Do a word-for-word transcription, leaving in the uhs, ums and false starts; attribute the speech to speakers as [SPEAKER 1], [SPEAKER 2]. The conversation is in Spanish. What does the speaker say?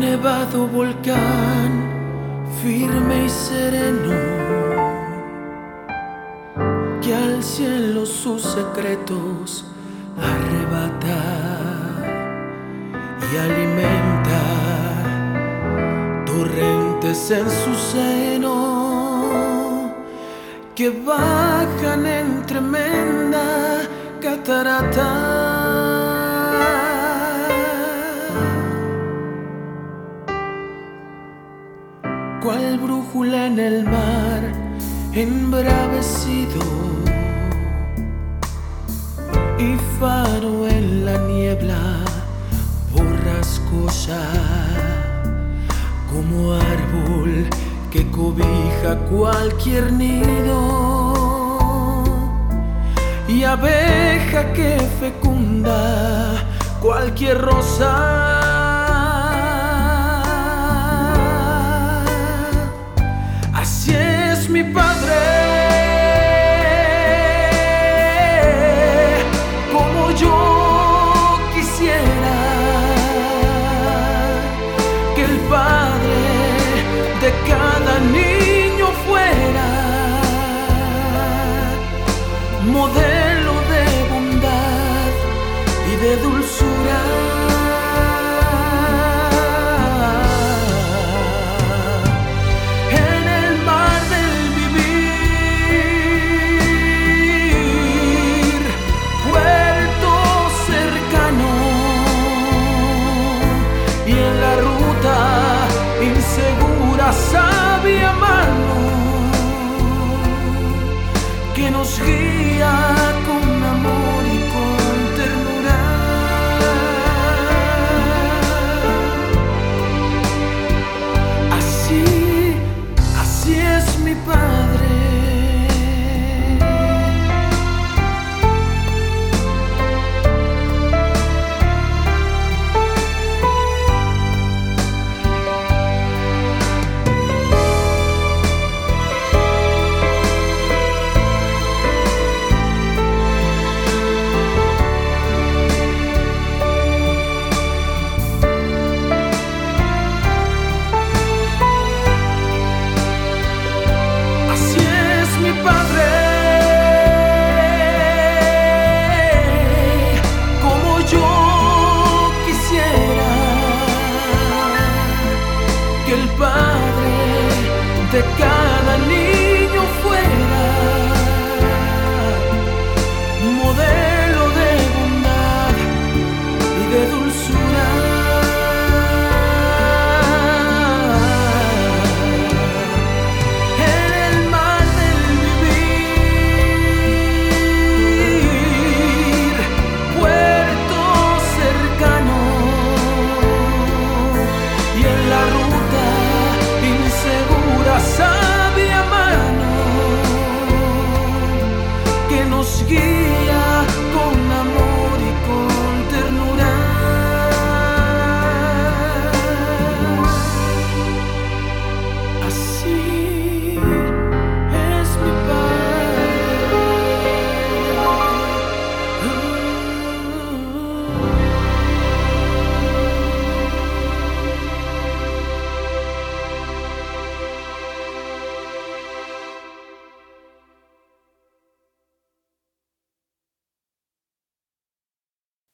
[SPEAKER 1] nevado volcán, firme y sereno, que al cielo sus secretos arrebata y alimenta torrentes en su seno que bajan en tremenda catarata. Cual brújula en el mar embravecido y faro en la niebla borrascosa, como árbol que cobija cualquier nido y abeja que fecunda cualquier rosa. Así es mi Padre, como yo quisiera que el Padre de cada niño fuera modelo de bondad y de dulzura. En el mar del vivir, puerto cercano, y en la ruta insegura, sabia mano que nos guía con amor y con ternura. Así, así es mi Padre. El Padre de cada